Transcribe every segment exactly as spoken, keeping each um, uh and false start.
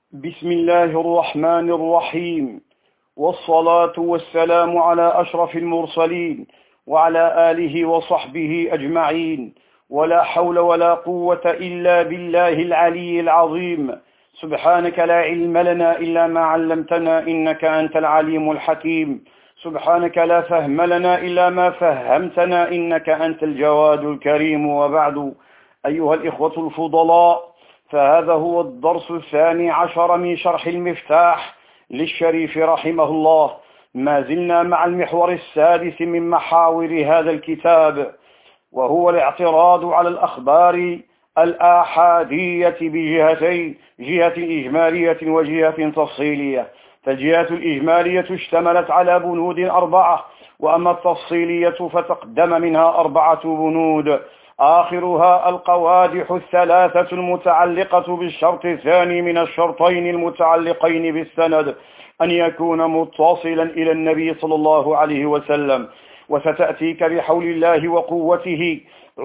بسم الله الرحمن الرحيم، والصلاة والسلام على أشرف المرسلين وعلى آله وصحبه أجمعين، ولا حول ولا قوة إلا بالله العلي العظيم. سبحانك لا علم لنا إلا ما علمتنا إنك أنت العليم الحكيم. سبحانك لا فهم لنا إلا ما فهمتنا إنك أنت الجواد الكريم. وبعد، أيها الإخوة الفضلاء، فهذا هو الدرس الثاني عشر من شرح المفتاح للشريف رحمه الله. ما زلنا مع المحور السادس من محاور هذا الكتاب، وهو الاعتراض على الأخبار الآحادية بجهتين: جهة إجمالية وجهة تفصيلية. فالجهة الإجمالية اشتملت على بنود أربعة، وأما التفصيلية فتقدم منها أربعة بنود، آخرها القوادح الثلاثة المتعلقة بالشرط الثاني من الشرطين المتعلقين بالسند، أن يكون متصلا إلى النبي صلى الله عليه وسلم. وستأتيك بحول الله وقوته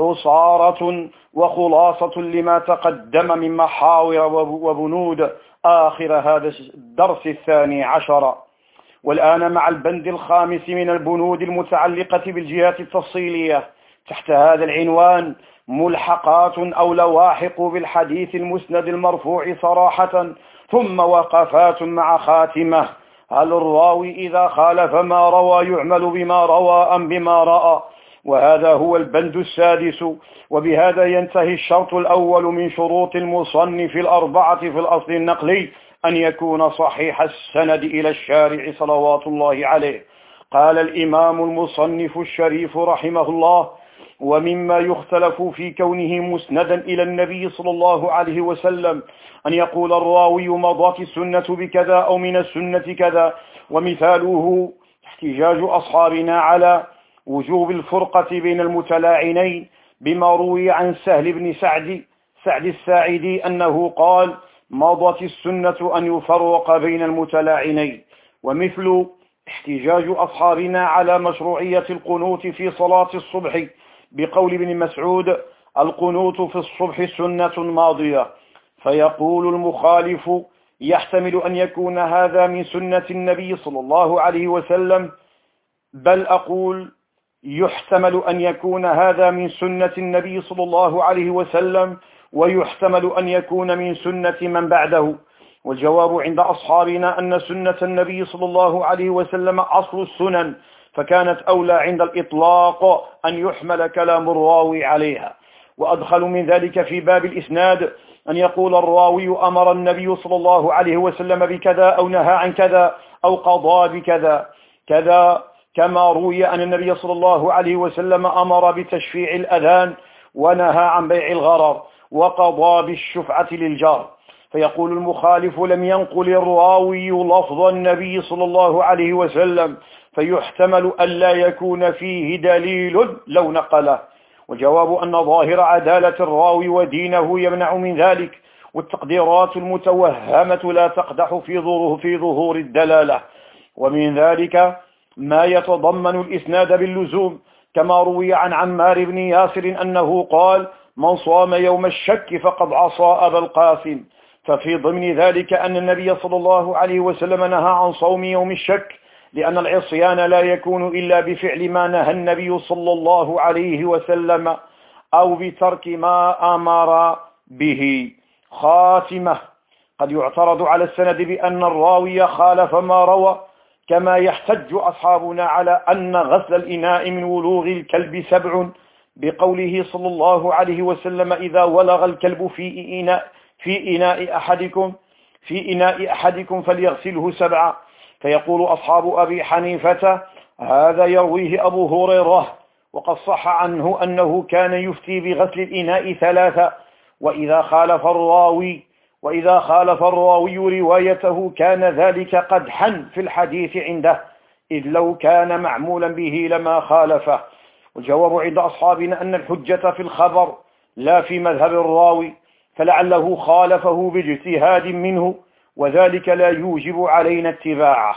عصارة وخلاصة لما تقدم من محاور وبنود آخر هذا الدرس الثاني عشر. والآن مع البند الخامس من البنود المتعلقة بالجهات التفصيلية، تحت هذا العنوان: ملحقات أو لواحق بالحديث المسند المرفوع صراحة، ثم وقفات مع خاتمة. هل الراوي إذا خالف ما روى يعمل بما روى أم بما رأى؟ وهذا هو البند السادس. وبهذا ينتهي الشرط الأول من شروط المصنف الأربعة في الأصل النقلي، أن يكون صحيح السند إلى الشارع صلوات الله عليه. قال الإمام المصنف الشريف رحمه الله: ومما يختلف في كونه مسندا إلى النبي صلى الله عليه وسلم أن يقول الراوي مضت السنة بكذا أو من السنة كذا. ومثاله احتجاج أصحابنا على وجوب الفرقة بين المتلاعنين بما روي عن سهل بن سعد سعد الساعدي أنه قال: مضت السنة أن يفرق بين المتلاعنين. ومثل احتجاج أصحابنا على مشروعية القنوت في صلاة الصبح بقول ابن مسعود: القنوت في الصبح سنة ماضية. فيقول المخالف: يحتمل أن يكون هذا من سنة النبي صلى الله عليه وسلم، بل أقول يحتمل أن يكون هذا من سنة النبي صلى الله عليه وسلم، ويحتمل أن يكون من سنة من بعده. والجواب عند أصحابنا أن سنة النبي صلى الله عليه وسلم أصل السنن، فكانت أولى عند الإطلاق أن يحمل كلام الراوي عليها. وأدخل من ذلك في باب الإسناد أن يقول الراوي: أمر النبي صلى الله عليه وسلم بكذا، أو نهى عن كذا، أو قضى بكذا كذا، كما روي أن النبي صلى الله عليه وسلم أمر بتشفيع الأذان، ونهى عن بيع الغرر، وقضى بالشفعة للجار. فيقول المخالف: لم ينقل الراوي لفظ النبي صلى الله عليه وسلم، فيحتمل أن لا يكون فيه دليل لو نقله. وجواب أن ظاهر عدالة الراوي ودينه يمنع من ذلك، والتقديرات المتوهمة لا تقدح في ظهور في ظهور الدلالة. ومن ذلك ما يتضمن الإسناد باللزوم، كما روي عن عمار بن ياسر أنه قال: من صام يوم الشك فقد عصى أبا القاسم. ففي ضمن ذلك أن النبي صلى الله عليه وسلم نهى عن صوم يوم الشك، لأن العصيان لا يكون إلا بفعل ما نهى النبي صلى الله عليه وسلم، أو بترك ما أمر به. خاتمة: قد يعترض على السند بأن الراوي خالف ما روى، كما يحتج أصحابنا على أن غسل الإناء من ولوغ الكلب سبع، بقوله صلى الله عليه وسلم: إذا ولغ الكلب في إناء في إناء أحدكم في إناء أحدكم فليغسله سبعا. فيقول أصحاب أبي حنيفة: هذا يرويه أبو هريرة، وقد صح عنه أنه كان يفتي بغسل الإناء ثلاثة. وإذا خالف الراوي وإذا خالف الراوي روايته كان ذلك قدحا في الحديث عنده، إذ لو كان معمولا به لما خالفه. والجواب عند أصحابنا أن الحجة في الخبر لا في مذهب الراوي، فلعله خالفه باجتهاد منه، وذلك لا يوجب علينا اتباعه.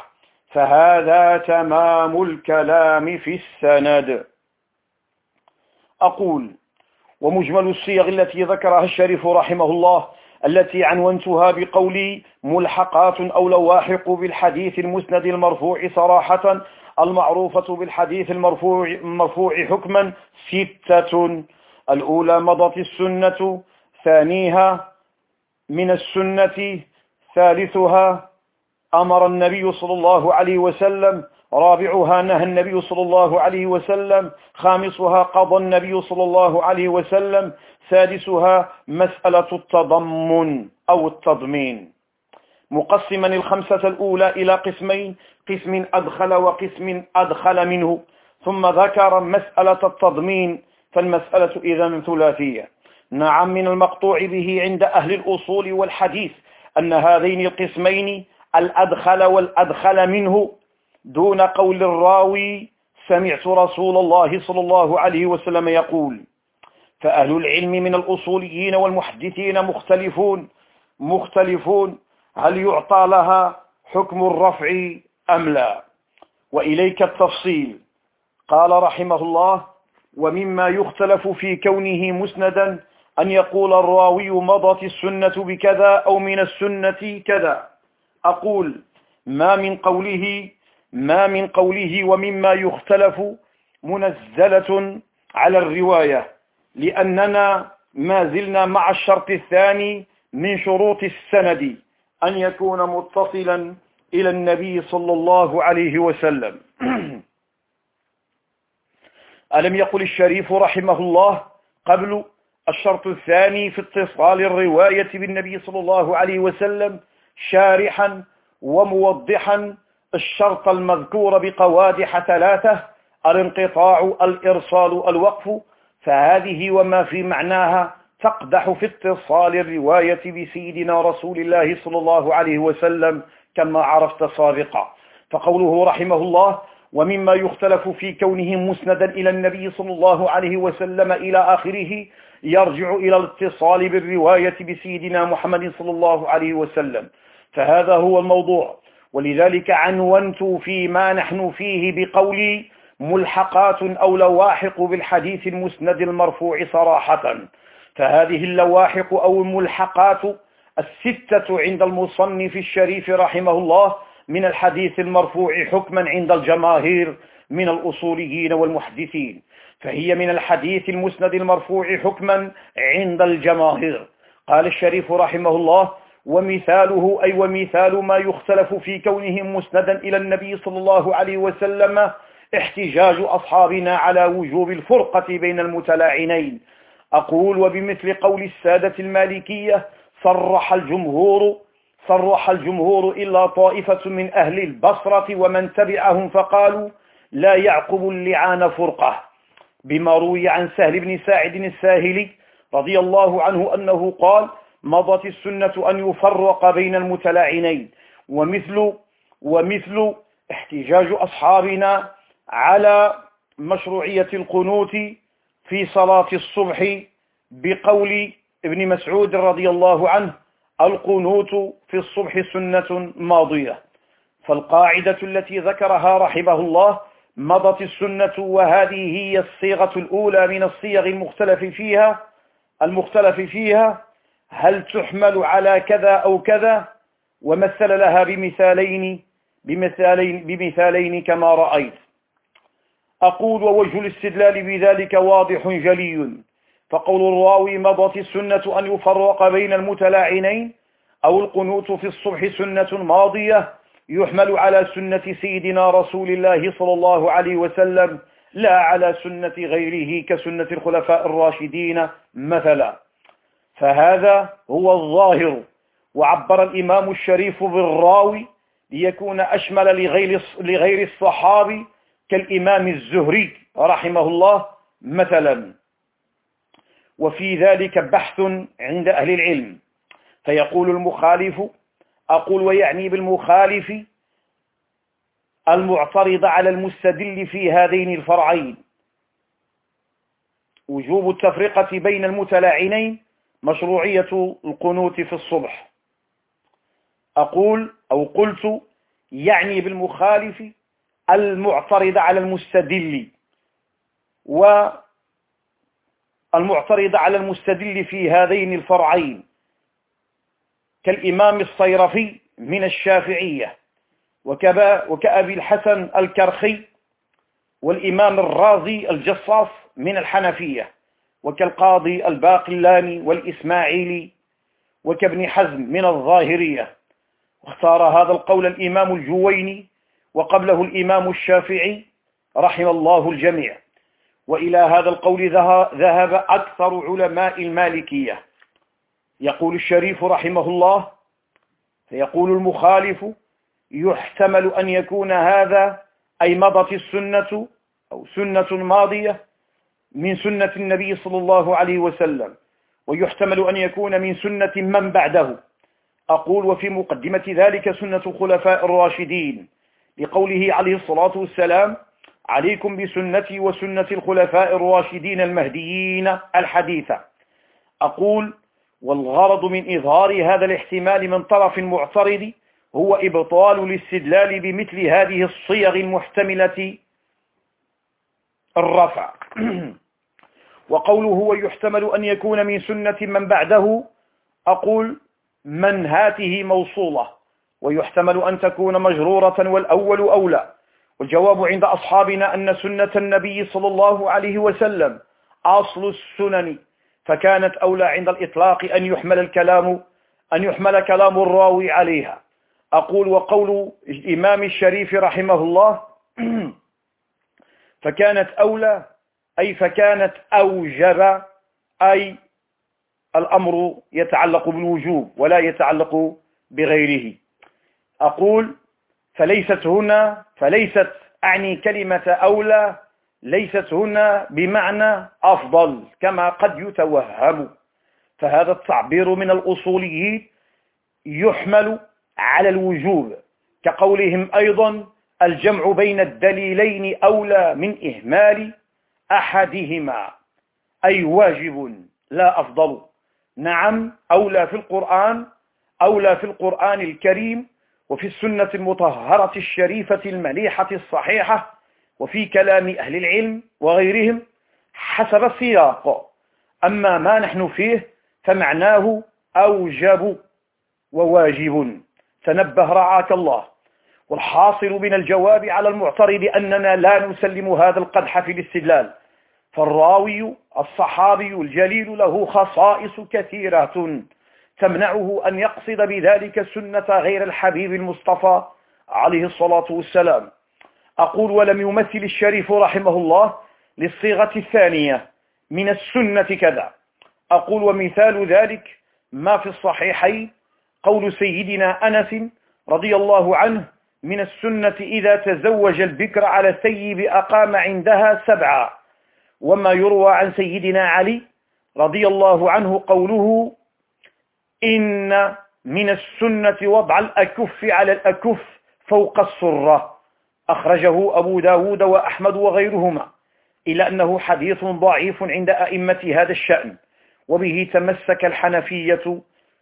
فهذا تمام الكلام في السند. أقول: ومجمل الصيغ التي ذكرها الشريف رحمه الله التي عنونتها بقولي ملحقات أو لواحق بالحديث المسند المرفوع صراحة المعروفة بالحديث المرفوع, المرفوع حكما ستة. الأولى مضت السنة، ثانيها من السنة، ثالثها أمر النبي صلى الله عليه وسلم، رابعها نهى النبي صلى الله عليه وسلم، خامسها قضى النبي صلى الله عليه وسلم، سادسها مسألة التضمن أو التضمين. مقسما الخمسة الأولى إلى قسمين، قسم أدخل وقسم أدخل منه، ثم ذكر مسألة التضمين، فالمسألة إذن ثلاثية. نعم، من المقطوع به عند أهل الأصول والحديث أن هذين القسمين الأدخل والأدخل منه دون قول الراوي سمعت رسول الله صلى الله عليه وسلم يقول. فأهل العلم من الأصوليين والمحدثين مختلفون مختلفون هل يعطى لها حكم الرفع أم لا. وإليك التفصيل. قال رحمه الله: ومما يختلف في كونه مسندا أن يقول الراوي مضت السنة بكذا أو من السنة كذا. أقول ما من قوله ما من قوله ومما يختلف منزلة على الرواية، لأننا ما زلنا مع الشرط الثاني من شروط السند أن يكون متصلا إلى النبي صلى الله عليه وسلم. ألم يقل الشريف رحمه الله قبل: الشرط الثاني في اتصال الرواية بالنبي صلى الله عليه وسلم، شارحا وموضحا الشرط المذكور بقوادح ثلاثة: الانقطاع، الإرسال، الوقف. فهذه وما في معناها تقدح في اتصال الرواية بسيدنا رسول الله صلى الله عليه وسلم كما عرفت سابقا. فقوله رحمه الله: ومما يختلف في كونه مسندا إلى النبي صلى الله عليه وسلم إلى آخره، يرجع إلى الاتصال بالرواية بسيدنا محمد صلى الله عليه وسلم. فهذا هو الموضوع، ولذلك عنونت فيما نحن فيه بقولي ملحقات أو لواحق بالحديث المسند المرفوع صراحة. فهذه اللواحق أو الملحقات الستة عند المصنف الشريف رحمه الله من الحديث المرفوع حكما عند الجماهير من الأصوليين والمحدثين، فهي من الحديث المسند المرفوع حكما عند الجماهير. قال الشريف رحمه الله: ومثاله أي ومثال ما يختلف في كونه مسندا إلى النبي صلى الله عليه وسلم احتجاج أصحابنا على وجوب الفرقة بين المتلاعنين. أقول: وبمثل قول السادة المالكية صرح الجمهور صرح الجمهور إلا طائفة من أهل البصرة ومن تبعهم فقالوا لا يعقب اللعان فرقة، بما روي عن سهل بن ساعد الساهلي رضي الله عنه أنه قال: مضت السنة أن يفرق بين المتلاعنين. ومثل ومثل احتجاج أصحابنا على مشروعية القنوت في صلاة الصبح بقول ابن مسعود رضي الله عنه: القنوت في الصبح سنة ماضية. فالقاعدة التي ذكرها رحمه الله مضت السنة، وهذه هي الصيغة الأولى من الصيغ المختلف فيها المختلف فيها هل تحمل على كذا أو كذا، ومثل لها بمثالين بمثالين بمثالين كما رأيت. أقول: ووجه الاستدلال بذلك واضح جلي. فقول الراوي مضت السنة أن يفرق بين المتلاعنين أو القنوت في الصبح سنة ماضية يحمل على سنة سيدنا رسول الله صلى الله عليه وسلم، لا على سنة غيره كسنة الخلفاء الراشدين مثلا. فهذا هو الظاهر. وعبر الإمام الشريف بالراوي ليكون أشمل لغير لغير الصحابي كالإمام الزهري رحمه الله مثلا. وفي ذلك بحث عند أهل العلم. فيقول المخالف، أقول ويعني بالمخالف المعترض على المستدل في هذين الفرعين: وجوب التفرقة بين المتلاعنين، مشروعية القنوت في الصبح. أقول أو قلت يعني بالمخالف المعترض على المستدل، والمعترض على المستدل في هذين الفرعين كالإمام الصيرفي من الشافعية، وكأبي الحسن الكرخي، والإمام الرازي الجصاص من الحنفية، وكالقاضي الباقلاني والإسماعيلي، وكابن حزم من الظاهرية. واختار هذا القول الإمام الجويني، وقبله الإمام الشافعي رحم الله الجميع. وإلى هذا القول ذهب أكثر علماء المالكية. يقول الشريف رحمه الله: فيقول المخالف: يحتمل أن يكون هذا أي مضت السنة أو سنة ماضية من سنة النبي صلى الله عليه وسلم، ويحتمل أن يكون من سنة من بعده. أقول: وفي مقدمة ذلك سنة الخلفاء الراشدين، لقوله عليه الصلاة والسلام: عليكم بسنتي وسنة الخلفاء الراشدين المهديين الحديثة. أقول: والغرض من إظهار هذا الاحتمال من طرف معترض هو إبطال الاستدلال بمثل هذه الصيغ المحتملة الرفع. وقوله ويحتمل أن يكون من سنة من بعده، أقول: من هاته موصولة، ويحتمل أن تكون مجرورة، والأول أولى. والجواب عند أصحابنا أن سنة النبي صلى الله عليه وسلم أصل السنن، فكانت أولى عند الإطلاق أن يحمل الكلام أن يحمل كلام الراوي عليها. أقول: وقول الإمام الشريف رحمه الله فكانت أولى أي فكانت أوجب، أي الأمر يتعلق بالوجوب ولا يتعلق بغيره. أقول: فليست هنا فليست أعني كلمة أولى ليست هنا بمعنى أفضل كما قد يتوهم، فهذا التعبير من الأصوليين يحمل على الوجوب، كقولهم أيضا: الجمع بين الدليلين أولى من إهمال أحدهما، أي واجب لا أفضل. نعم، أولى في القرآن أولى في القرآن الكريم، وفي السنة المطهرة الشريفة المليحة الصحيحة، وفي كلام أهل العلم وغيرهم حسب السياق. أما ما نحن فيه فمعناه أوجب وواجب. تنبه رعاك الله. والحاصل من الجواب على المعترض أننا لا نسلم هذا القدح في الاستدلال، فالراوي الصحابي الجليل له خصائص كثيرة تمنعه أن يقصد بذلك سنة غير الحبيب المصطفى عليه الصلاة والسلام. أقول: ولم يمثل الشريف رحمه الله للصيغة الثانية من السنة كذا. أقول: ومثال ذلك ما في الصحيحين قول سيدنا أنس رضي الله عنه: من السنة إذا تزوج البكر على الثيب أقام عندها سبعة. وما يروى عن سيدنا علي رضي الله عنه قوله: إن من السنة وضع الأكف على الأكف فوق السرة، أخرجه أبو داود وأحمد وغيرهما، إلا أنه حديث ضعيف عند أئمة هذا الشأن، وبه تمسك الحنفية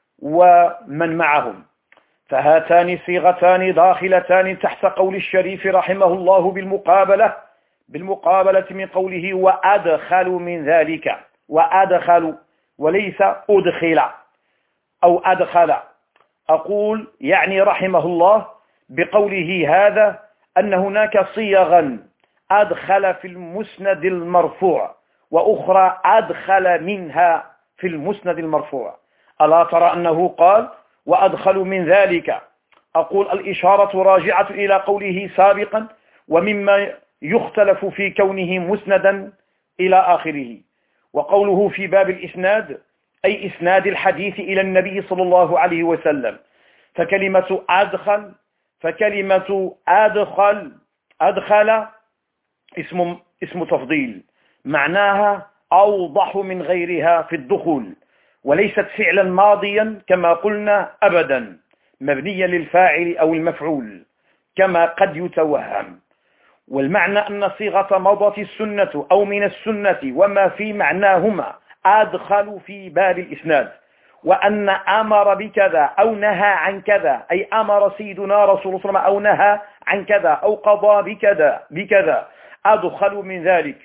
ومن معهم. فهاتان صيغتان داخلتان تحت قول الشريف رحمه الله بالمقابلة بالمقابلة من قوله: وأدخل من ذلك، وأدخل وليس أدخل أو أدخل. أقول: يعني رحمه الله بقوله هذا أن هناك صيغا أدخل في المسند المرفوع، وأخرى أدخل منها في المسند المرفوع. ألا ترى أنه قال: وأدخل من ذلك؟ أقول: الإشارة راجعة إلى قوله سابقا: ومما يختلف في كونه مسندا إلى آخره. وقوله في باب الإسناد أي إسناد الحديث إلى النبي صلى الله عليه وسلم. فكلمة أدخل فكلمة أدخل أدخل اسم اسم تفضيل، معناها أوضح من غيرها في الدخول، وليست فعلا ماضيا كما قلنا أبدا مبنيا للفاعل أو المفعول كما قد يتوهم. والمعنى أن صيغة مضت السنة أو من السنة وما في معناهما أدخل في باب الإسناد، وأن أمر بكذا أو نهى عن كذا، أي أمر سيدنا رسول الله صلى الله عليه وسلم أو نهى عن كذا أو قضى بكذا بكذا أدخل من ذلك.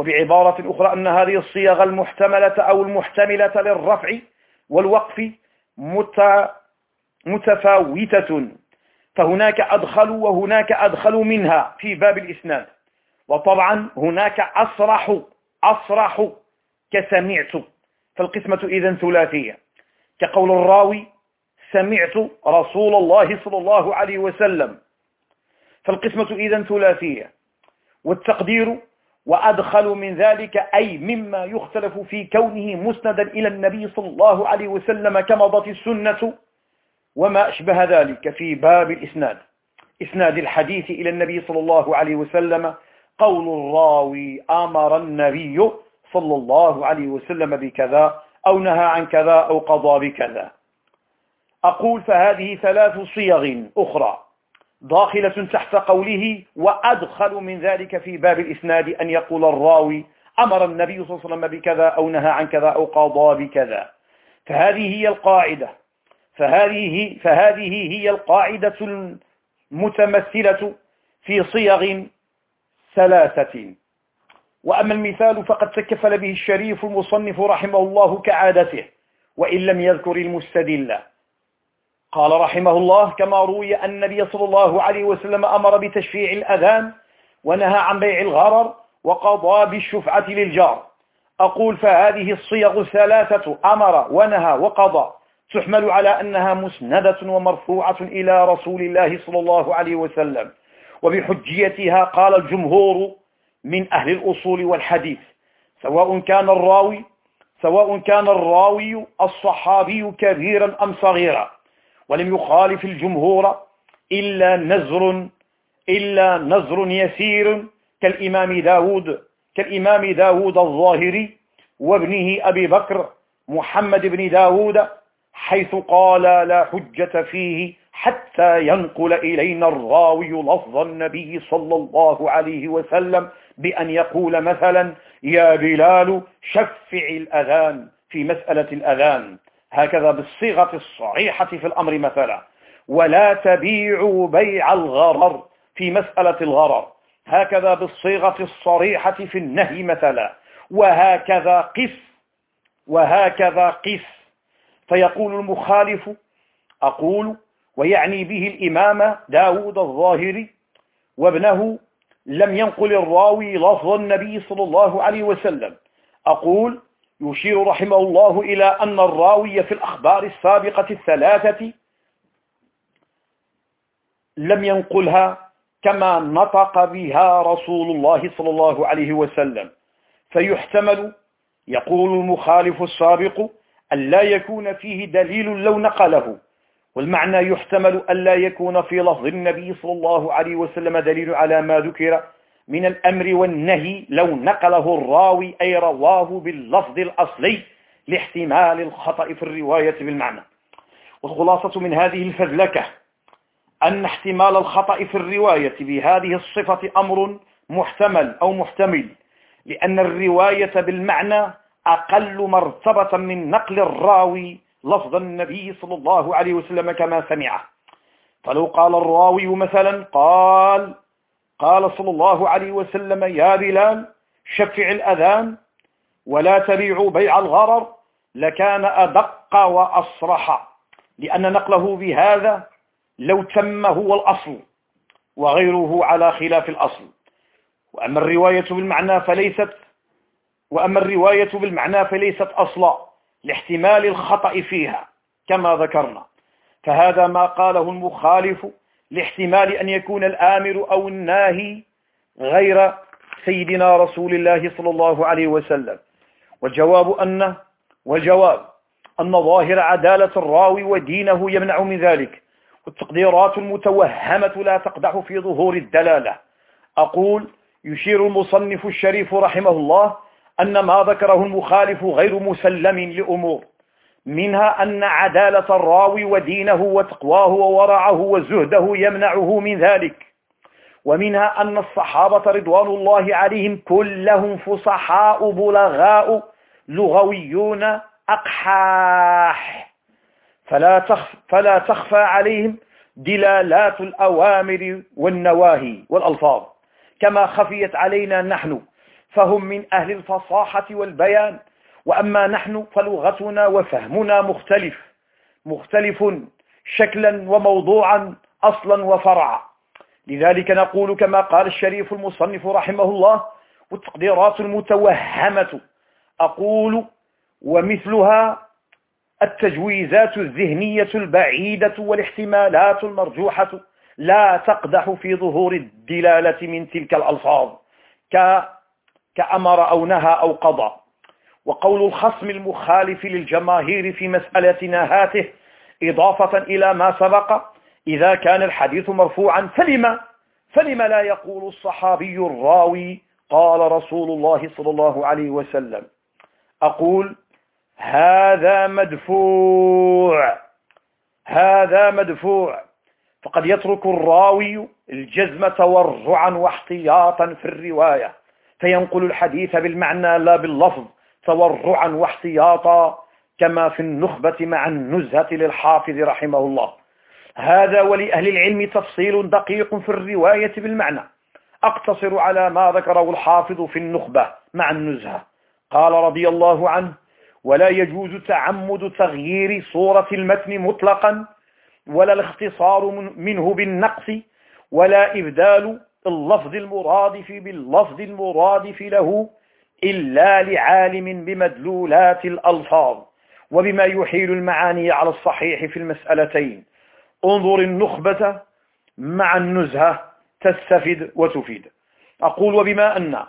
وبعبارة أخرى أن هذه الصيغ المحتملة أو المحتملة للرفع والوقف متفاوتة، فهناك أدخل وهناك أدخل منها في باب الإسناد. وطبعا هناك أصرح أصرح كسمعت، فالقسمة إذن ثلاثية، كقول الراوي سمعت رسول الله صلى الله عليه وسلم، فالقسمة إذن ثلاثية. والتقدير وأدخل من ذلك أي مما يختلف في كونه مسندا إلى النبي صلى الله عليه وسلم كمضت السنة وما أشبه ذلك في باب الإسناد، إسناد الحديث إلى النبي صلى الله عليه وسلم، قول الراوي أمر النبي صلى الله عليه وسلم بكذا أو نهى عن كذا أو قضى بكذا. أقول فهذه ثلاث صيغ أخرى داخلة تحت قوله وأدخل من ذلك في باب الإسناد أن يقول الراوي أمر النبي صلى الله عليه وسلم بكذا أو نهى عن كذا أو قضى بكذا. فهذه هي القاعدة فهذه فهذه هي القاعدة المتمثلة في صيغ ثلاثة. وأما المثال فقد تكفل به الشريف المصنف رحمه الله كعادته وإن لم يذكر المستدل. قال رحمه الله كما روي أن النبي صلى الله عليه وسلم أمر بتشفيع الأذان ونهى عن بيع الغرر وقضى بالشفعة للجار. أقول فهذه الصيغ الثلاثة أمر ونهى وقضى تحمل على أنها مسندة ومرفوعة إلى رسول الله صلى الله عليه وسلم، وبحجيتها قال الجمهور من أهل الأصول والحديث، سواء كان الراوي سواء كان الراوي الصحابي كبيرا أم صغيرا، ولم يخالف الجمهور إلا نزر إلا نزر يسير كالإمام داود كالإمام داود الظاهري وابنه أبي بكر محمد بن داود، حيث قال لا حجة فيه حتى ينقل إلينا الراوي لفظ النبي صلى الله عليه وسلم بأن يقول مثلا يا بلال شفع الأذان في مسألة الأذان، هكذا بالصيغة الصحيحة في الأمر مثلا، ولا تبيعوا بيع الغرر في مسألة الغرر، هكذا بالصيغة الصريحة في النهي مثلا، وهكذا قس وهكذا قس. فيقول المخالف أقول ويعني به الإمام داود الظاهري وابنه لم ينقل الراوي لفظ النبي صلى الله عليه وسلم. أقول يشير رحمه الله إلى أن الراوي في الأخبار السابقة الثلاثة لم ينقلها كما نطق بها رسول الله صلى الله عليه وسلم، فيحتمل يقول المخالف السابق أن لا يكون فيه دليل لو نقله، والمعنى يحتمل أن لا يكون في لفظ النبي صلى الله عليه وسلم دليل على ما ذكر من الأمر والنهي لو نقله الراوي أي رواه باللفظ الأصلي لاحتمال الخطأ في الرواية بالمعنى. والخلاصة من هذه الفذلكة أن احتمال الخطأ في الرواية بهذه الصفة أمر محتمل أو محتمل، لأن الرواية بالمعنى أقل مرتبة من نقل الراوي لفظ النبي صلى الله عليه وسلم كما سمعه. فلو قال الراوي مثلا قال قال صلى الله عليه وسلم يا بلال شفع الأذان ولا تبيعوا بيع الغرر لكان أدق وأصرح، لأن نقله بهذا لو تم هو الأصل وغيره على خلاف الأصل. وأما الرواية بالمعنى فليست وأما الرواية بالمعنى فليست أصلا لاحتمال الخطأ فيها كما ذكرنا، فهذا ما قاله المخالف لاحتمال أن يكون الآمر أو الناهي غير سيدنا رسول الله صلى الله عليه وسلم. والجواب أن والجواب أن ظاهر عدالة الراوي ودينه يمنع من ذلك، والتقديرات المتوهمة لا تقدح في ظهور الدلالة. أقول يشير المصنف الشريف رحمه الله أن ما ذكره المخالف غير مسلم لأمور، منها أن عدالة الراوي ودينه وتقواه وورعه وزهده يمنعه من ذلك، ومنها أن الصحابة رضوان الله عليهم كلهم فصحاء بلغاء لغويون أقحاح، فلا تخف فلا تخفى عليهم دلالات الأوامر والنواهي والألفاظ كما خفيت علينا نحن، فهم من أهل الفصاحة والبيان، وأما نحن فلغتنا وفهمنا مختلف مختلف شكلا وموضوعا أصلا وفرعا. لذلك نقول كما قال الشريف المصنف رحمه الله: والتقديرات المتوهمة، أقول ومثلها التجويزات الذهنية البعيدة والاحتمالات المرجوحة لا تقدح في ظهور الدلالة من تلك الألفاظ كأمر أو نهى أو قضى. وقول الخصم المخالف للجماهير في مسألتنا هاته إضافة إلى ما سبق: إذا كان الحديث مرفوعا فلما فلما لا يقول الصحابي الراوي قال رسول الله صلى الله عليه وسلم؟ أقول: هذا مدفوع هذا مدفوع فقد يترك الراوي الجزم تورعا واحتياطا في الرواية، فينقل الحديث بالمعنى لا باللفظ تورعا واحتياطا، كما في النخبة مع النزهة للحافظ رحمه الله. هذا ولأهل العلم تفصيل دقيق في الرواية بالمعنى، أقتصر على ما ذكره الحافظ في النخبة مع النزهة. قال رضي الله عنه: ولا يجوز تعمد تغيير صورة المتن مطلقا، ولا الاختصار منه بالنقص، ولا إبدال اللفظ المرادف باللفظ المرادف له، إلا لعالم بمدلولات الألفاظ وبما يحيل المعاني على الصحيح في المسألتين. انظر النخبة مع النزهة تستفد وتفيد. أقول: وبما أن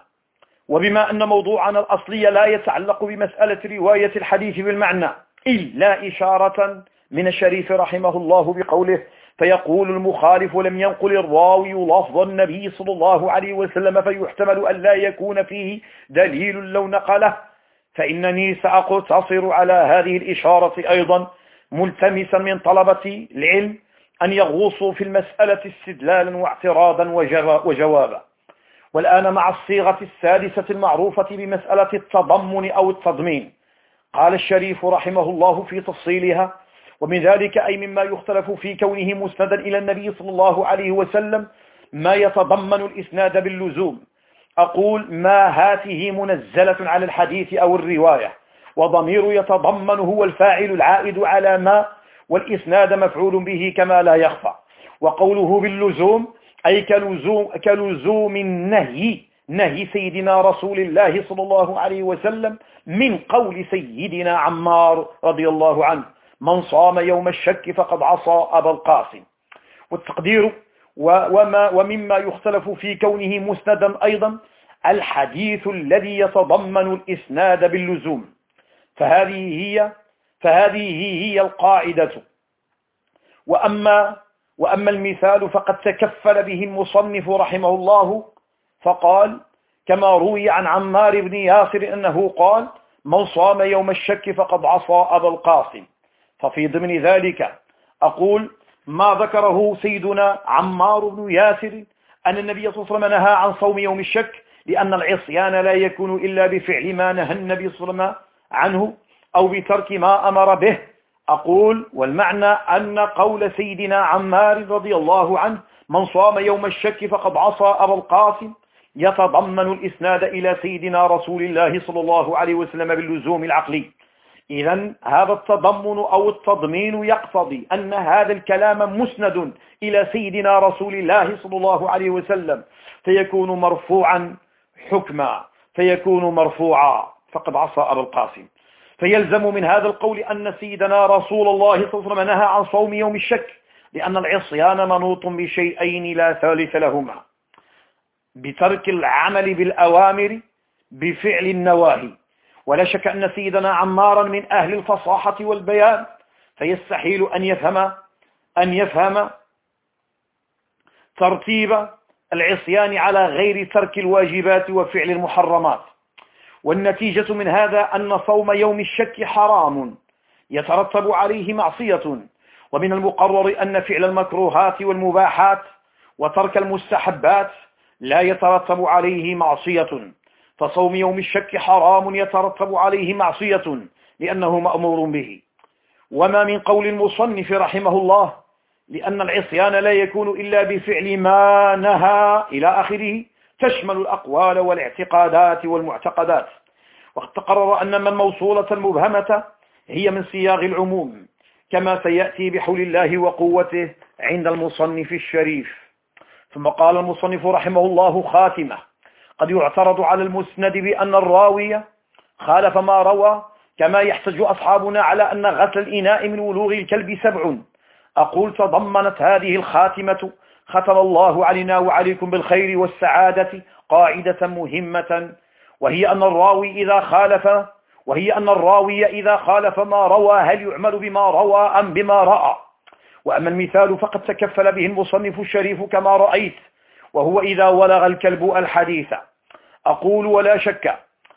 وبما أن موضوعنا الأصلي لا يتعلق بمسألة رواية الحديث بالمعنى إلا إشارة من الشريف رحمه الله بقوله: فيقول المخالف لم ينقل الراوي لفظ النبي صلى الله عليه وسلم فيحتمل أن لا يكون فيه دليل لو نقله، فإنني سأقتصر على هذه الإشارة أيضا، ملتمسا من طلبة العلم أن يغوصوا في المسألة استدلالا واعتراضا وجوابا. والآن مع الصيغة السادسة المعروفة بمسألة التضمن أو التضمين. قال الشريف رحمه الله في تفصيلها: ومن ذلك أي مما يختلف في كونه مسندا إلى النبي صلى الله عليه وسلم ما يتضمن الإسناد باللزوم. أقول: ما هاته منزلة على الحديث أو الرواية، وضمير يتضمن هو الفاعل العائد على ما، والإسناد مفعول به كما لا يخفى. وقوله باللزوم أي كلزوم, كلزوم النهي نهي سيدنا رسول الله صلى الله عليه وسلم من قول سيدنا عمار رضي الله عنه: من صام يوم الشك فقد عصى أبا القاسم. والتقدير وما ومما يختلف في كونه مسندا أيضا الحديث الذي يتضمن الإسناد باللزوم، فهذه هي فهذه هي القاعدة. وأما وأما المثال فقد تكفل به المصنف رحمه الله، فقال: كما روي عن عمار بن ياسر أنه قال: من صام يوم الشك فقد عصى أبا القاسم. ففي ضمن ذلك أقول: ما ذكره سيدنا عمار بن ياسر أن النبي صلى الله عليه وسلم نهى عن صوم يوم الشك، لأن العصيان لا يكون إلا بفعل ما نهى النبي صلى الله عليه وسلم عنه أو بترك ما أمر به. أقول: والمعنى أن قول سيدنا عمار رضي الله عنه من صام يوم الشك فقد عصى أبا القاسم يتضمن الإسناد إلى سيدنا رسول الله صلى الله عليه وسلم باللزوم العقلي. إذن هذا التضمن أو التضمين يقتضي أن هذا الكلام مسند إلى سيدنا رسول الله صلى الله عليه وسلم، فيكون مرفوعا حكما فيكون مرفوعا فقد عصى أبا القاسم. فيلزم من هذا القول أن سيدنا رسول الله صلى الله عليه وسلم نهى عن صوم يوم الشك، لأن العصيان منوط بشيئين لا ثالث لهما: بترك العمل بالأوامر بفعل النواهي. ولا شك أن سيدنا عمارا من أهل الفصاحة والبيان، فيستحيل أن يفهم أن يفهم ترتيب العصيان على غير ترك الواجبات وفعل المحرمات. والنتيجة من هذا أن صوم يوم الشك حرام يترتب عليه معصية، ومن المقرر أن فعل المكروهات والمباحات وترك المستحبات لا يترتب عليه معصية، فصوم يوم الشك حرام يترتب عليه معصية لأنه مأمور به. وما من قول المصنف رحمه الله لأن العصيان لا يكون إلا بفعل ما نهى إلى آخره تشمل الأقوال والاعتقادات والمعتقدات. وقد تقرر أن من موصولة مبهمة هي من صياغ العموم، كما سيأتي بحول الله وقوته عند المصنف الشريف. ثم قال المصنف رحمه الله خاتمة: قد يعترض على المسند بأن الراوي خالف ما روى، كما يحتج أصحابنا على أن غسل الإناء من ولوغ الكلب سبع. أقول: تضمنت هذه الخاتمة ختم الله علينا وعليكم بالخير والسعادة قاعدة مهمة، وهي أن الراوي إذا خالف وهي أن الراوي إذا خالف ما روى هل يعمل بما روى أم بما رأى؟ وأما المثال فقد تكفل به المصنف الشريف كما رأيت، وهو إذا ولغ الكلب الحديث. أقول ولا شك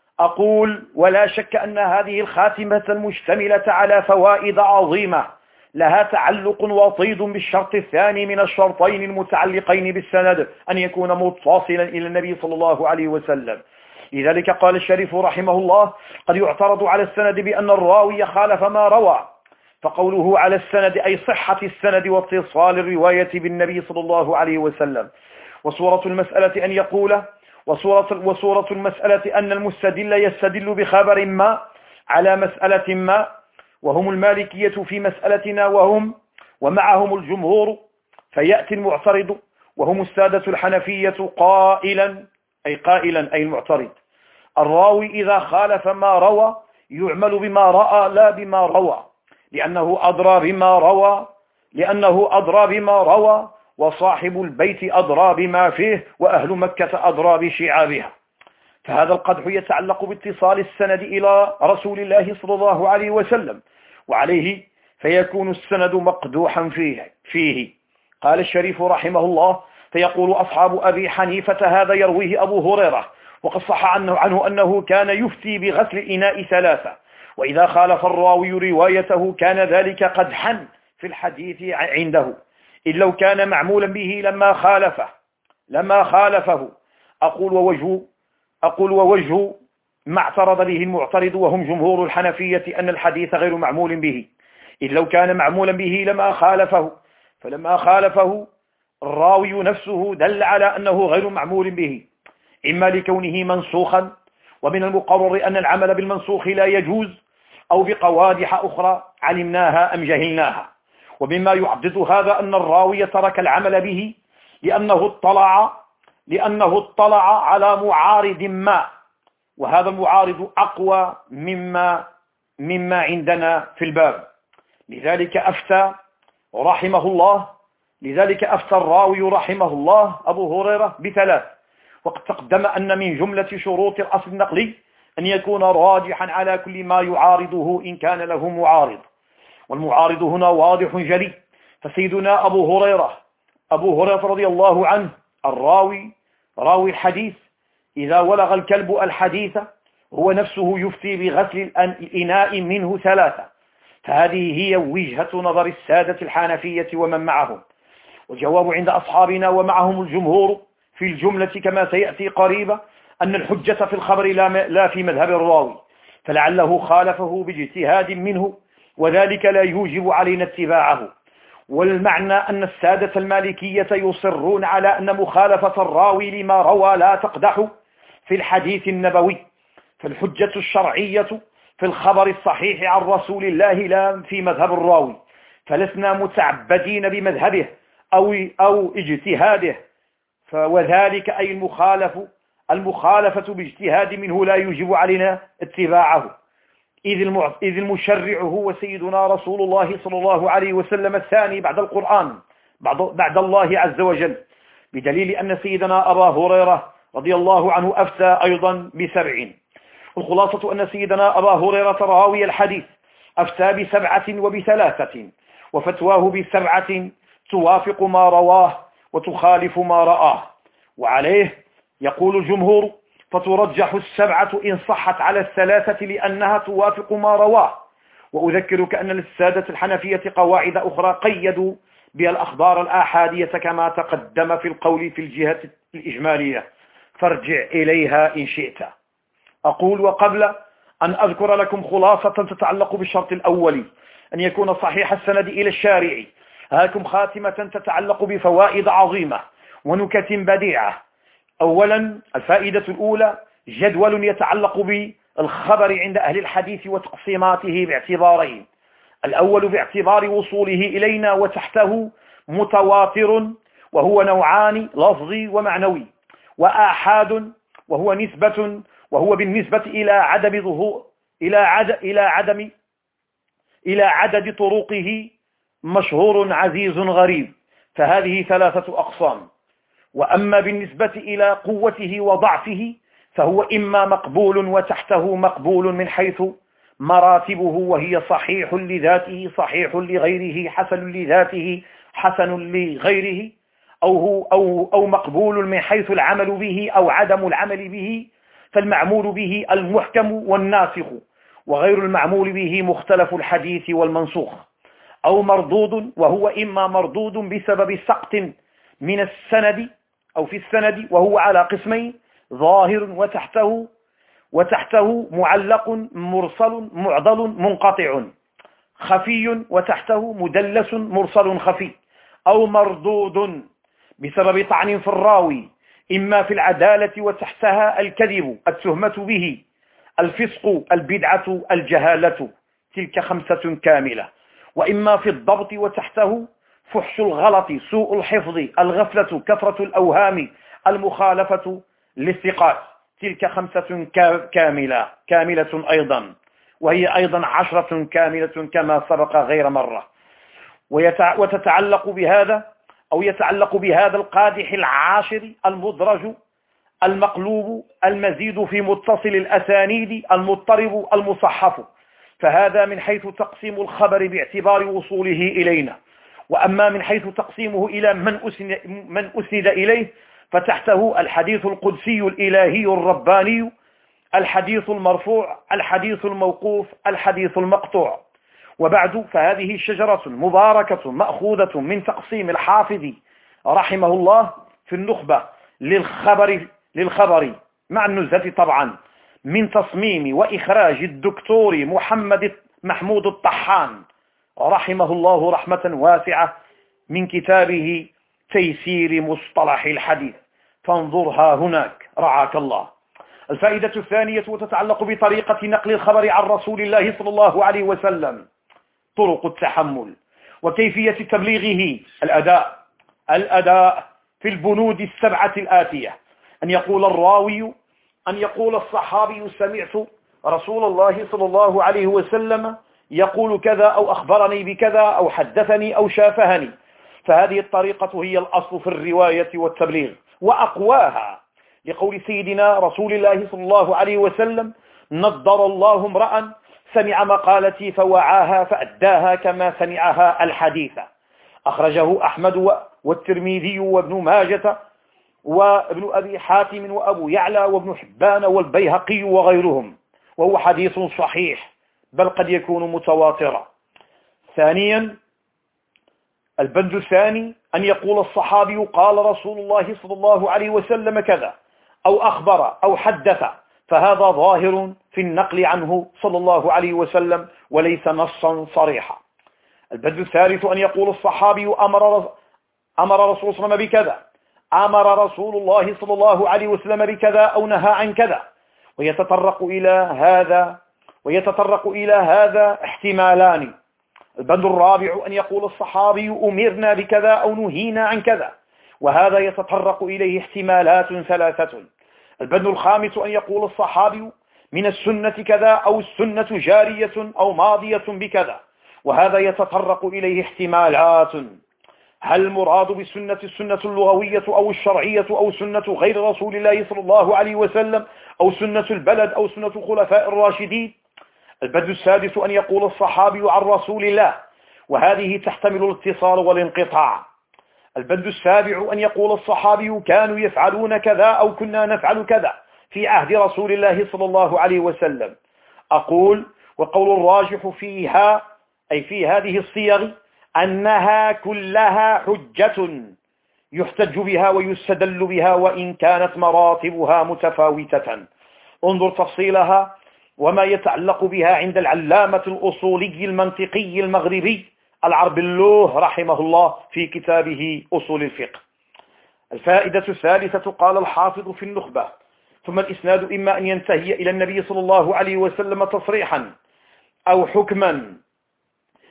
أقول ولا شك أن هذه الخاتمة المشتملة على فوائد عظيمة لها تعلق وطيد بالشرط الثاني من الشرطين المتعلقين بالسند، أن يكون متصلا إلى النبي صلى الله عليه وسلم. لذلك قال الشريف رحمه الله: قد يعترض على السند بأن الراوي خالف ما روى، فقوله على السند أي صحة السند واتصال الرواية بالنبي صلى الله عليه وسلم. وصورة المسألة أن يقول وصورة, وصورة المسألة أن المستدل يستدل بخبر ما على مسألة ما، وهم المالكية في مسألتنا وهم ومعهم الجمهور، فيأتي المعترض وهم السادة الحنفية قائلا أي قائلا أي المعترض: الراوي إذا خالف ما روى يعمل بما رأى لا بما روى، لأنه أدرى بما روى لأنه أدرى بما روى وصاحب البيت أدرى بما فيه، وأهل مكة أدرى بشعابها. فهذا القدح يتعلق باتصال السند إلى رسول الله صلى الله عليه وسلم، وعليه فيكون السند مقدوحا فيه, فيه. قال الشريف رحمه الله: فيقول أصحاب أبي حنيفة هذا يرويه أبو هريرة، وقد صح عنه, عنه أنه كان يفتي بغسل الإناء ثلاثة، وإذا خالف الراوي روايته كان ذلك قدحا في الحديث عنده، إن لو كان معمولا به لما خالفه لما خالفه أقول ووجه أقول ووجه ما اعترض به المعترض وهم جمهور الحنفية أن الحديث غير معمول به، إن لو كان معمولا به لما خالفه، فلما خالفه الراوي نفسه دل على أنه غير معمول به، إما لكونه منسوخا، ومن المقرر أن العمل بالمنسوخ لا يجوز، أو بقوادح أخرى علمناها أم جهلناها. ومما يعضد هذا أن الراوي ترك العمل به لأنه اطلع لأنه اطلع على معارض ما، وهذا المعارض أقوى مما مما عندنا في الباب. لذلك أفتى رحمه الله لذلك أفتى الراوي رحمه الله أبو هريرة بثلاث، وقد تقدم أن من جملة شروط الأصل النقلي أن يكون راجحا على كل ما يعارضه إن كان له معارض، والمعارض هنا واضح جلي. فسيدنا أبو هريرة أبو هريرة رضي الله عنه الراوي راوي الحديث إذا ولغ الكلب الحديث هو نفسه يفتي بغسل الإناء منه ثلاثة، فهذه هي وجهة نظر السادة الحنفية ومن معهم. والجواب عند أصحابنا ومعهم الجمهور في الجملة كما سيأتي قريبا أن الحجة في الخبر لا في مذهب الراوي، فلعله خالفه باجتهاد منه، وذلك لا يوجب علينا اتباعه. والمعنى أن السادة المالكية يصرون على أن مخالفة الراوي لما روى لا تقدح في الحديث النبوي، فالحجة الشرعية في الخبر الصحيح عن رسول الله لا في مذهب الراوي، فلسنا متعبدين بمذهبه أو, أو اجتهاده، وذلك أي المخالف المخالفة باجتهاد منه لا يجب علينا اتباعه، إذ المشرع هو سيدنا رسول الله صلى الله عليه وسلم الثاني بعد القرآن بعد الله عز وجل، بدليل أن سيدنا أبا هريرة رضي الله عنه أفتى أيضا بسبع. الخلاصة أن سيدنا أبا هريرة راوي الحديث أفتى بسبعة وبثلاثة، وفتواه بسبعة توافق ما رواه وتخالف ما رآه، وعليه يقول الجمهور فترجح السبعة إن صحت على الثلاثة لأنها توافق ما رواه. وأذكرك أن للسادة الحنفية قواعد أخرى قيدوا بها الأخبار الآحادية كما تقدم في القول في الجهة الإجمالية، فارجع إليها إن شئت. أقول وقبل أن أذكر لكم خلاصة تتعلق بالشرط الأول أن يكون صحيح السند إلى الشارع، هاكم خاتمة تتعلق بفوائد عظيمة ونكت بديعة. أولا الفائدة الأولى جدول يتعلق بالخبر عند أهل الحديث وتقسيماته باعتبارين: الأول باعتبار وصوله إلينا وتحته متواتر وهو نوعان لفظي ومعنوي، وآحاد وهو نسبة وهو بالنسبة إلى عدم ظهور إلى عد إلى عدم إلى عدد طرقه مشهور عزيز غريب، فهذه ثلاثة أقسام. وأما بالنسبة إلى قوته وضعفه فهو إما مقبول وتحته مقبول من حيث مراتبه، وهي صحيح لذاته صحيح لغيره حسن لذاته حسن لغيره، أو, هو أو, أو مقبول من حيث العمل به أو عدم العمل به، فالمعمول به المحكم والناسخ، وغير المعمول به مختلف الحديث والمنسوخ. أو مردود، وهو إما مردود بسبب سقط من السند أو في السند، وهو على قسمين: ظاهر وتحته وتحته معلق مرسل معضل منقطع، خفي وتحته مدلس مرسل خفي. أو مردود بسبب طعن في الراوي، إما في العدالة وتحتها الكذب التهمة به، الفسق البدعة الجهالة، تلك خمسة كاملة. وإما في الضبط وتحته فحش الغلط سوء الحفظ الغفلة كثرة الأوهام المخالفة للثقات، تلك خمسة كاملة كاملة أيضا، وهي أيضا عشرة كاملة كما سبق غير مرة. وتتعلق بهذا أو يتعلق بهذا القادح العاشر المدرج المقلوب المزيد في متصل الأسانيد المضطرب المصحف، فهذا من حيث تقسيم الخبر باعتبار وصوله إلينا. وأما من حيث تقسيمه إلى من أسند, من أسند إليه فتحته الحديث القدسي الإلهي الرباني، الحديث المرفوع، الحديث الموقوف، الحديث المقطوع. وبعد فهذه شجرة مباركة مأخوذة من تقسيم الحافظ رحمه الله في النخبة للخبر للخبر مع النزهة طبعا، من تصميم وإخراج الدكتور محمد محمود الطحان رحمه الله رحمة واسعة من كتابه تيسير مصطلح الحديث، فانظرها هناك رعاك الله. الفائدة الثانية وتتعلق بطريقة نقل الخبر عن رسول الله صلى الله عليه وسلم، طرق التحمل وكيفية تبليغه. الأداء الأداء في البنود السبعة الآتية: أن يقول الراوي أن يقول الصحابي سمعت رسول الله صلى الله عليه وسلم يقول كذا، أو أخبرني بكذا، أو حدثني، أو شافهني، فهذه الطريقة هي الأصل في الرواية والتبليغ وأقواها، لقول سيدنا رسول الله صلى الله عليه وسلم: نضر الله امرأ سمع مقالتي فوعاها فأداها كما سمعها الحديث. أخرجه أحمد والترمذي وابن ماجة وابن أبي حاتم وأبو يعلى وابن حبان والبيهقي وغيرهم، وهو حديث صحيح بل قد يكون متواترا. ثانيا البند الثاني: أن يقول الصحابي قال رسول الله صلى الله عليه وسلم كذا، أو أخبر أو حدث، فهذا ظاهر في النقل عنه صلى الله عليه وسلم وليس نصا صريحا. البند الثالث: أن يقول الصحابي أمر أمر رسول الله صلى الله عليه وسلم بكذا، أمر رسول الله صلى الله عليه وسلم بكذا، أو نهى عن كذا. ويتطرق إلى هذا ويتطرق إلى هذا احتمالان. البند الرابع: أن يقول الصحابي أمرنا بكذا أو نهينا عن كذا، وهذا يتطرق إليه احتمالات ثلاثة. البند الخامس: أن يقول الصحابي من السنة كذا، أو السنة جارية أو ماضية بكذا، وهذا يتطرق إليه احتمالات: هل المراد بالسنة السنة اللغوية أو الشرعية، أو سنة غير رسول الله صلى الله عليه وسلم، أو سنة البلد، أو سنة الخلفاء الراشدين؟ البند السادس: أن يقول الصحابي عن رسول الله، وهذه تحتمل الاتصال والانقطاع. البند السابع: أن يقول الصحابي كانوا يفعلون كذا، أو كنا نفعل كذا في عهد رسول الله صلى الله عليه وسلم. أقول: وقول الراجح فيها أي في هذه الصيغ أنها كلها حجة يحتج بها ويستدل بها، وإن كانت مراتبها متفاوتة. انظر تفصيلها وما يتعلق بها عند العلامة الأصولي المنطقي المغربي العربلوه رحمه الله في كتابه أصول الفقه. الفائدة الثالثة: قال الحافظ في النخبة: ثم الإسناد إما أن ينتهي إلى النبي صلى الله عليه وسلم تصريحا أو حكما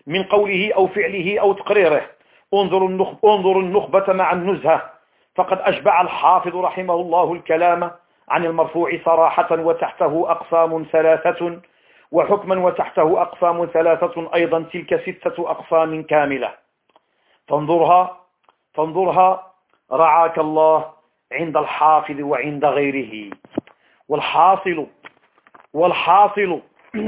من قوله أو فعله أو تقريره. انظروا النخبة, انظروا النخبة مع النزهة، فقد أشبع الحافظ رحمه الله الكلام عن المرفوع صراحة وتحته أقسام ثلاثة، وحكما وتحته أقسام ثلاثة أيضا، تلك ستة أقسام كاملة. فانظرها فانظرها رعاك الله عند الحافظ وعند غيره. والحاصل والحاصل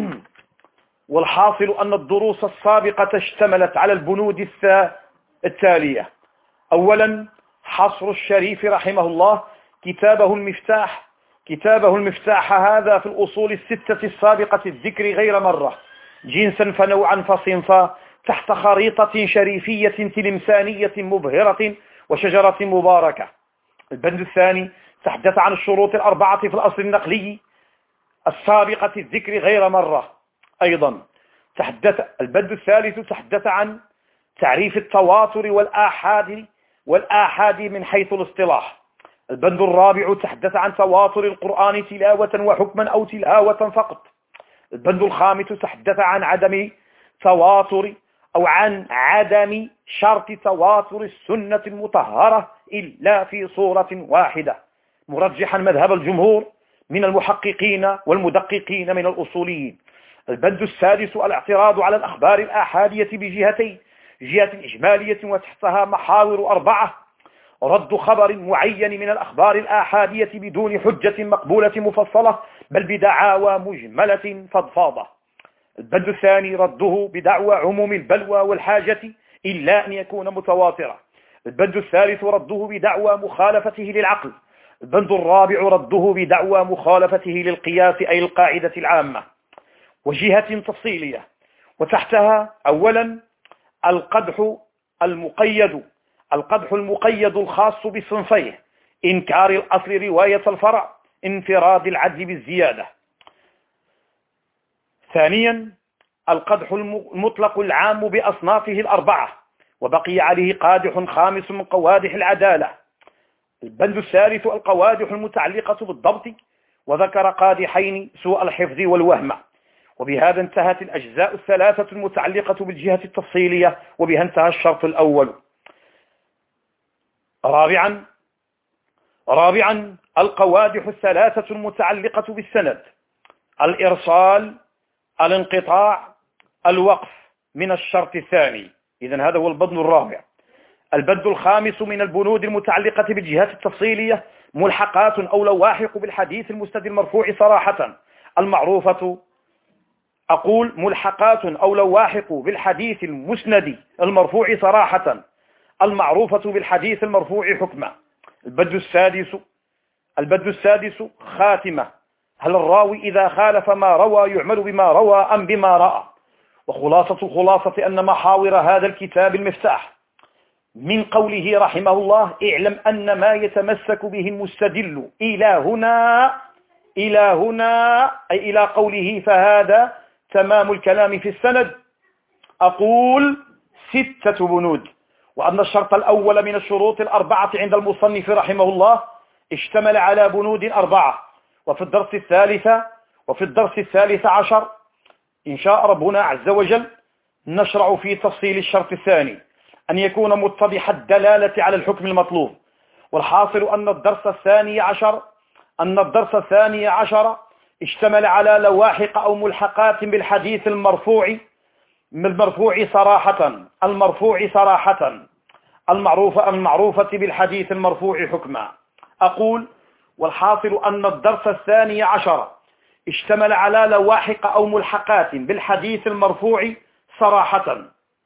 والحاصل أن الدروس السابقة اشتملت على البنود التالية. أولا، حصر الشريف رحمه الله كتابه المفتاح كتابه المفتاح هذا في الأصول الستة السابقة الذكر غير مرة، جنسا فنوعا فصنفا، تحت خريطة شريفية تلمسانية مبهرة وشجرة مباركة. البند الثاني تحدث عن الشروط الأربعة في الأصل النقلي السابقة الذكر غير مرة أيضا. تحدث البند الثالث تحدث عن تعريف التواتر والآحاد والآحاد من حيث الاصطلاح. البند الرابع تحدث عن تواتر القرآن تلاوة وحكما أو تلاوة فقط. البند الخامس تحدث عن عدم تواتر أو عن عدم شرط تواتر السنة المطهرة إلا في صورة واحدة، مرجحا مذهب الجمهور من المحققين والمدققين من الأصوليين. البند السادس الاعتراض على الأخبار الآحادية بجهتين، جهة إجمالية وتحتها محاور أربعة: رد خبر معين من الأخبار الآحادية بدون حجة مقبولة مفصلة، بل بدعاوى مجملة فضفاضة. البند الثاني رده بدعوى عموم البلوى والحاجة إلا أن يكون متواترة. البند الثالث رده بدعوى مخالفته للعقل. البند الرابع رده بدعوى مخالفته للقياس أي القاعدة العامة. وجهة تفصيلية وتحتها: أولا، القدح المقيد القدح المقيد الخاص بصنفيه: إنكار الأصل رواية الفرع، انفراد العدل بالزيادة. ثانيا، القدح المطلق العام بأصنافه الأربعة، وبقي عليه قادح خامس من قوادح العدالة. البند الثالث القوادح المتعلقة بالضبط، وذكر قادحين: سوء الحفظ والوهم. وبهذا انتهت الأجزاء الثلاثة المتعلقة بالجهة التفصيلية، وبها انتهى الشرط الأول. رابعا رابعا القوادح الثلاثة المتعلقة بالسند: الإرسال، الانقطاع، الوقف، من الشرط الثاني. إذن هذا هو البند الرابع. البند الخامس من البنود المتعلقة بالجهات التفصيلية: ملحقات أو لواحق بالحديث المسند المرفوع صراحة المعروفة أقول ملحقات أو لواحق بالحديث المسند المرفوع صراحة المعروفة بالحديث المرفوع حكما. البند السادس البند السادس خاتمة: هل الراوي إذا خالف ما روى يعمل بما روى أم بما رأى؟ وخلاصة خلاصة أن محاور هذا الكتاب المفتاح من قوله رحمه الله: اعلم أن ما يتمسك به المستدل إلى هنا إلى هنا أي إلى قوله فهذا تمام الكلام في السند، أقول ستة بنود. وأن الشرط الأول من الشروط الأربعة عند المصنف رحمه الله اشتمل على بنود أربعة. وفي الدرس الثالث وفي الدرس الثالث عشر إن شاء ربنا عز وجل نشرع في تفصيل الشرط الثاني، أن يكون متضح الدلالة على الحكم المطلوب. والحاصل أن الدرس الثاني عشر أن الدرس الثاني عشر اشتمل على لواحق أو ملحقات بالحديث المرفوع المرفوع صراحة المرفوع صراحة المعروفة المعروفة بالحديث المرفوع حكما. أقول: والحاصل أن الدرس الثاني عشر اشتمل على لواحق أو ملحقات بالحديث المرفوع صراحة،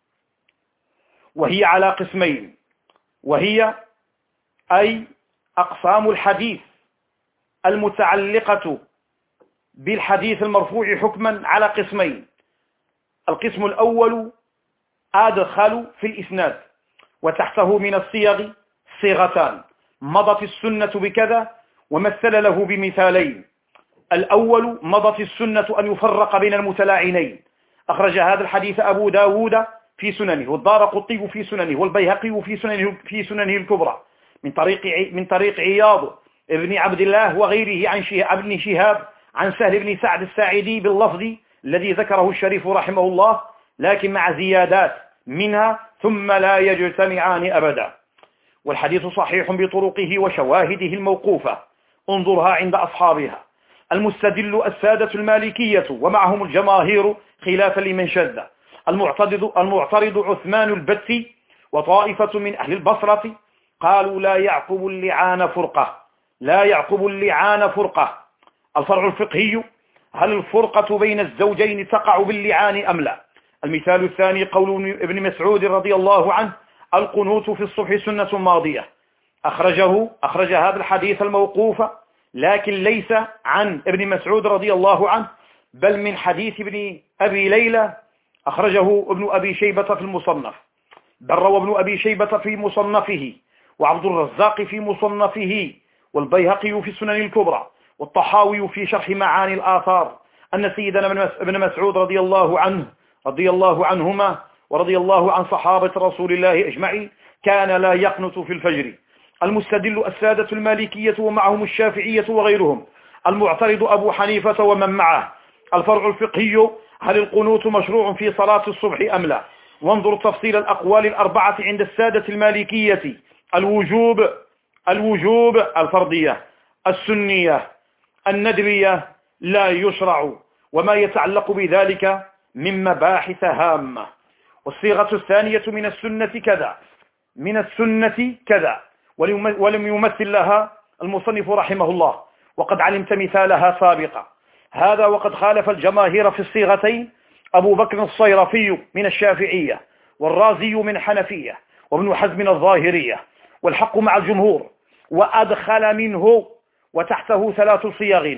وهي على قسمين، وهي أي أقسام الحديث المتعلقة بالحديث المرفوع حكما على قسمين. القسم الأول أدخل في الإسناد، وتحته من الصيغ صيغتان: مضت السنة بكذا، ومثل له بمثالين. الأول: مضت السنة أن يفرق بين المتلاعنين، أخرج هذا الحديث أبو داود في سننه، والدارقطني في سننه، والبيهقي في سننه في سننه الكبرى من طريق من طريق عياض ابن عبد الله وغيره عن ابن شهاب عن سهل بن سعد الساعدي باللفظ الذي ذكره الشريف رحمه الله لكن مع زيادات منها ثم لا يجتمعان أبدا. والحديث صحيح بطرقه وشواهده الموقوفة، انظرها عند أصحابها. المستدل السادة المالكية ومعهم الجماهير خلافا لمن شذ. المعترض, المعترض عثمان البتي وطائفة من أهل البصرة قالوا لا يعقب اللعان فرقة، لا يعقب اللعان فرقة. الفرع الفقهي: هل الفرقة بين الزوجين تقع باللعان أم لا؟ المثال الثاني قول ابن مسعود رضي الله عنه: القنوت في الصبح سنة ماضية. أخرجه أخرج هذا الحديث الموقوف، لكن ليس عن ابن مسعود رضي الله عنه، بل من حديث ابن أبي ليلى أخرجه ابن أبي شيبة في المصنف، بل روى ابن أبي شيبة في مصنفه، وعبد الرزاق في مصنفه، والبيهقي في السنن الكبرى، والطحاوي في شرح معاني الآثار، أن سيدنا ابن مسعود رضي الله عنه رضي الله عنهما ورضي الله عن صحابة رسول الله أجمعين كان لا يقنط في الفجر. المستدل السادة المالكية ومعهم الشافعية وغيرهم. المعترض أبو حنيفة ومن معه. الفرع الفقهي: هل القنوت مشروع في صلاة الصبح أم لا؟ وانظر تفصيل الأقوال الأربعة عند السادة المالكية: الوجوب الوجوب الفرضية، السنية، الندبية، لا يشرع، وما يتعلق بذلك من مباحث هامة. والصيغة الثانية من السنة كذا من السنة كذا ولم يمثل لها المصنف رحمه الله، وقد علمت مثالها سابقا. هذا وقد خالف الجماهير في الصيغتين أبو بكر الصيرفي من الشافعية، والرازي من حنفية، وابن حزم الظاهرية، والحق مع الجمهور. وأدخل منه وتحته ثلاث صيغ: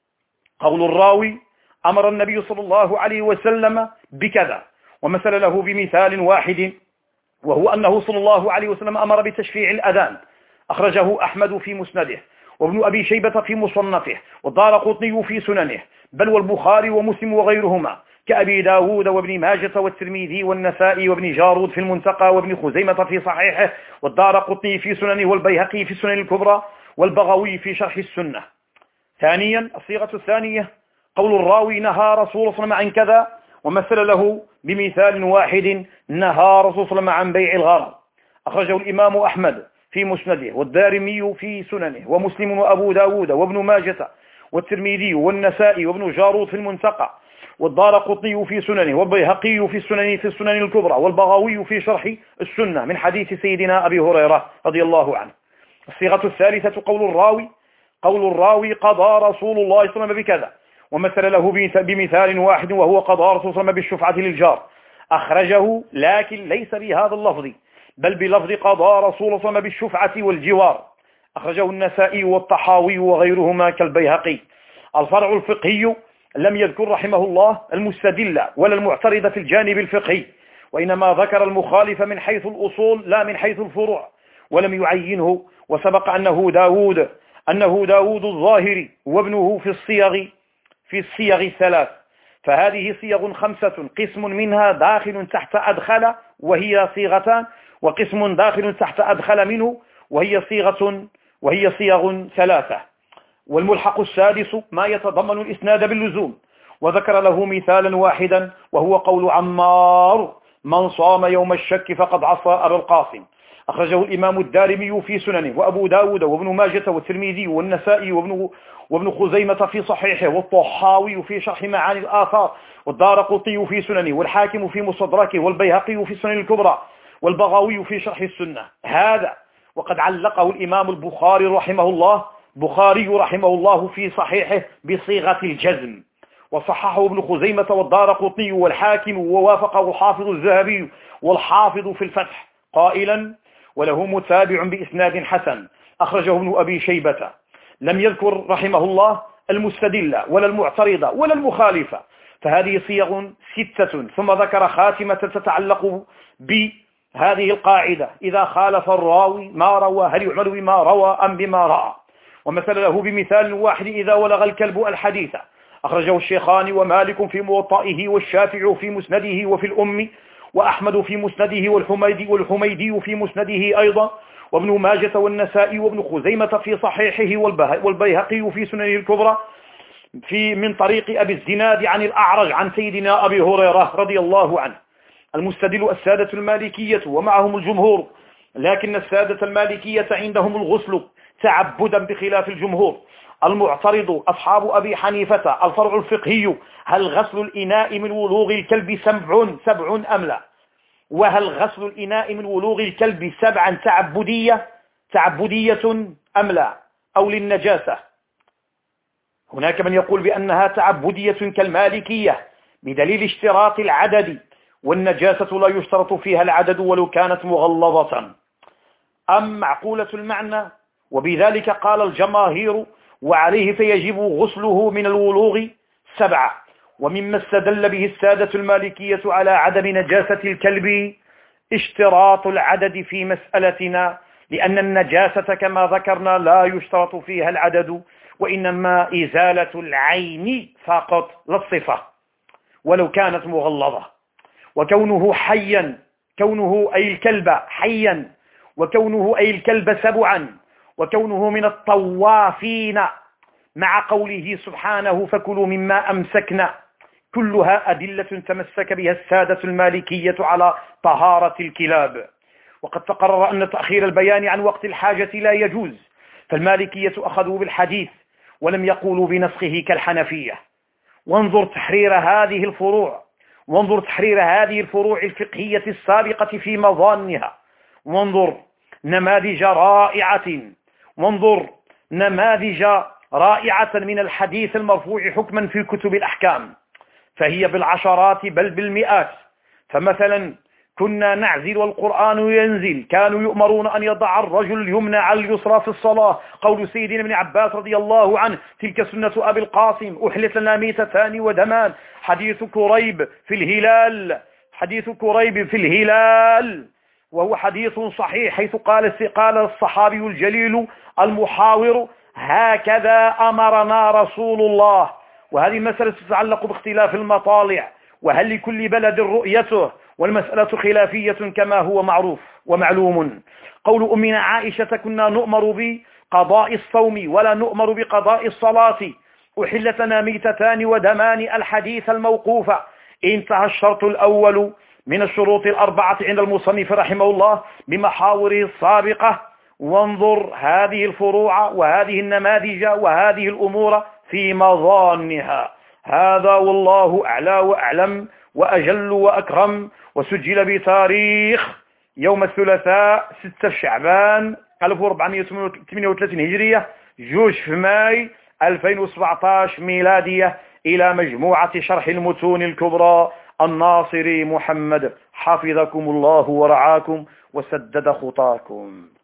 قول الراوي: أمر النبي صلى الله عليه وسلم بكذا، ومثل له بمثال واحد، وهو أنه صلى الله عليه وسلم أمر بتشفيع الأذان. أخرجه أحمد في مسنده، وابن أبي شيبة في مصنفه، والدارقطني في سننه، بل والبخاري ومسلم وغيرهما كأبي داود وابن ماجة والترمذي والنسائي وابن جارود في المنتقى، وابن خزيمة في صحيحه، والدارقطني في سننه، والبيهقي في السنن الكبرى، والبغوي في شرح السنة. ثانيا الصيغة الثانية: قول الراوي: نهى رسول الله صلى الله عليه وسلم عن كذا، ومثل له بمثال واحد: نهى رسول الله صلى الله عليه وسلم عن بيع الغرر. أخرجه الإمام أحمد في مسنده، والدارمي في سننه، ومسلم وأبو داود وابن ماجة والترمذي والنسائي وابن جارود في المنتقى، والدارقطني في سننه، والبيهقي في السنن في السنن الكبرى، والبغوي في شرح السنة من حديث سيدنا أبي هريرة رضي الله عنه. الصيغة الثالثة: قول الراوي قول الراوي قضى رسول الله صلى الله عليه وسلم بكذا، ومثل له بمثال واحد، وهو قضى رسول الله صلى الله عليه وسلم بالشفعة للجار. أخرجه، لكن ليس بهذا اللفظ، بل بلفظ قضى رسول الله صلى الله عليه وسلم بالشفعة والجوار. أخرجه النسائي والطحاوي وغيرهما كالبيهقي. الفرع الفقهي: لم يذكر رحمه الله المستدل ولا المعترض في الجانب الفقهي، وإنما ذكر المخالف من حيث الأصول لا من حيث الفروع، ولم يعينه. وسبق أنه داود أنه داود الظاهري وابنه في الصيغ في الصيغ الثلاث، فهذه صيغ خمسة، قسم منها داخل تحت أدخل وهي صيغتان، وقسم داخل تحت أدخل منه وهي صيغة وهي صيغ ثلاثة. والملحق السادس: ما يتضمن الإسناد باللزوم، وذكر له مثالا واحدا، وهو قول عمار: من صام يوم الشك فقد عصى أبا القاسم. أخرجه الإمام الدارمي في سننه، وأبو داود وابن ماجة والترمذي والنسائي وابن وابن خزيمة في صحيحه، والطحاوي في شرح معاني الآثار، والدارقطني في سننه، والحاكم في مستدركه، والبيهقي في السنن الكبرى، والبغوي في شرح السنة. هذا وقد علقه الإمام البخاري رحمه الله بخاري رحمه الله في صحيحه بصيغة الجزم، وصححه ابن خزيمة والدارقطني والحاكم، ووافقه الحافظ الذهبي والحافظ في الفتح قائلا: وله متابع بإسناد حسن. أخرجه ابن أبي شيبة. لم يذكر رحمه الله المستدل ولا المعترض ولا المخالفة، فهذه صيغ ستة. ثم ذكر خاتمة تتعلق بهذه القاعدة: إذا خالف الراوي ما روى هل يعمل بما روى أم بما رأى؟ ومثل له بمثال واحد: إذا ولغ الكلب الحديث. أخرجه الشيخان ومالك في موطئه، والشافعي في مسنده وفي الأم، وأحمد في مسنده، والحميدي والحميدي في مسنده أيضا، وابن ماجة والنسائي وابن خزيمة في صحيحه، والبيهقي في سننه الكبرى في من طريق أبي الزناد عن الأعرج عن سيدنا أبي هريرة رضي الله عنه. المستدل السادة المالكية ومعهم الجمهور، لكن السادة المالكية عندهم الغسل تعبدا بخلاف الجمهور. المعترض أصحاب أبي حنيفة الفرع الفقهي: هل غسل الإناء من ولوغ الكلب سبع سبع أم لا؟ وهل غسل الإناء من ولوغ الكلب سبعا تعبدية تعبدية أم لا، أو للنجاسة؟ هناك من يقول بأنها تعبدية كالمالكية بدليل اشتراط العدد، والنجاسة لا يشترط فيها العدد ولو كانت مغلظة. أم معقولة المعنى؟ وبذلك قال الجماهير، وعليه فيجب غسله من الولوغ سبعة. ومما استدل به السادة المالكية على عدم نجاسة الكلب اشتراط العدد في مسألتنا، لأن النجاسة كما ذكرنا لا يشترط فيها العدد، وإنما إزالة العين فقط لا الصفة ولو كانت مغلظة. وكونه حيا، كونه أي الكلب حيا، وكونه أي الكلب سبعا، وكونه من الطوافين، مع قوله سبحانه فكلوا مما أمسكنا، كلها أدلة تمسك بها السادة المالكية على طهارة الكلاب. وقد تقرر أن تأخير البيان عن وقت الحاجة لا يجوز، فالمالكية أخذوا بالحديث ولم يقولوا بنسخه كالحنفية. وانظر تحرير هذه الفروع وانظر تحرير هذه الفروع الفقهية السابقة في مظانها، وانظر نماذج رائعة وانظر نماذج رائعة من الحديث المرفوع حكما في كتب الأحكام، فهي بالعشرات بل بالمئات. فمثلا كنا نعزل والقرآن ينزل، كانوا يؤمرون أن يضع الرجل اليمنى على اليسرى في الصلاة، قول سيدنا ابن عباس رضي الله عنه تلك سنة أبي القاسم، أحلت لنا ميتتان ودمان. حديث كريب في الهلال حديث كريب في الهلال وهو حديث صحيح، حيث قال قال الصحابي الجليل المحاور: هكذا أمرنا رسول الله. وهذه مسألة تتعلق باختلاف المطالع، وهل لكل بلد رؤيته، والمسألة خلافية كما هو معروف ومعلوم. قول أمنا عائشة: كنا نؤمر بقضاء الصوم ولا نؤمر بقضاء الصلاة، أحلت لنا ميتتان ودمان، الحديث الموقوف. انتهى الشرط الأول من الشروط الأربعة عند المصنف رحمه الله بمحاوره السابقة. وانظر هذه الفروع وهذه النماذج وهذه الأمور في مظانها. هذا والله أعلى وأعلم وأجل وأكرم. وسجل بتاريخ يوم الثلاثاء ستة شعبان ألف وأربعمائة وثمانية وثلاثين هجرية، جوج في ماي ألفين وسبعة عشر ميلادية، إلى مجموعة شرح المتون الكبرى الناصري محمد، حفظكم الله ورعاكم وسدد خطاكم.